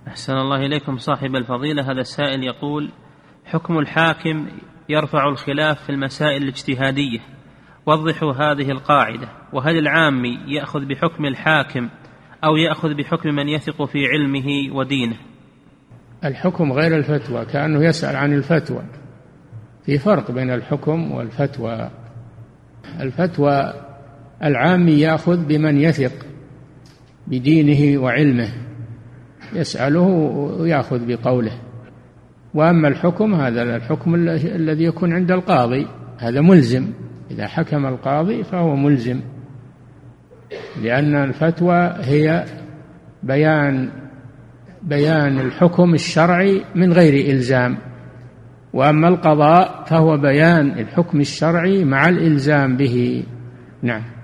أحسن الله إليكم صاحب الفضيلة. هذا السائل يقول: حكم الحاكم يرفع الخلاف في المسائل الاجتهادية، وضحوا هذه القاعدة، وهل العامي يأخذ بحكم الحاكم أو يأخذ بحكم من يثق في علمه ودينه؟ الحكم غير الفتوى، كأنه يسأل عن الفتوى. في فرق بين الحكم والفتوى. الفتوى العامي يأخذ بمن يثق بدينه وعلمه، يسأله ويأخذ بقوله. وأما الحكم، هذا الحكم الذي يكون عند القاضي، هذا ملزم. إذا حكم القاضي فهو ملزم، لأن الفتوى هي بيان الحكم الشرعي من غير إلزام، وأما القضاء فهو بيان الحكم الشرعي مع الإلزام به. نعم.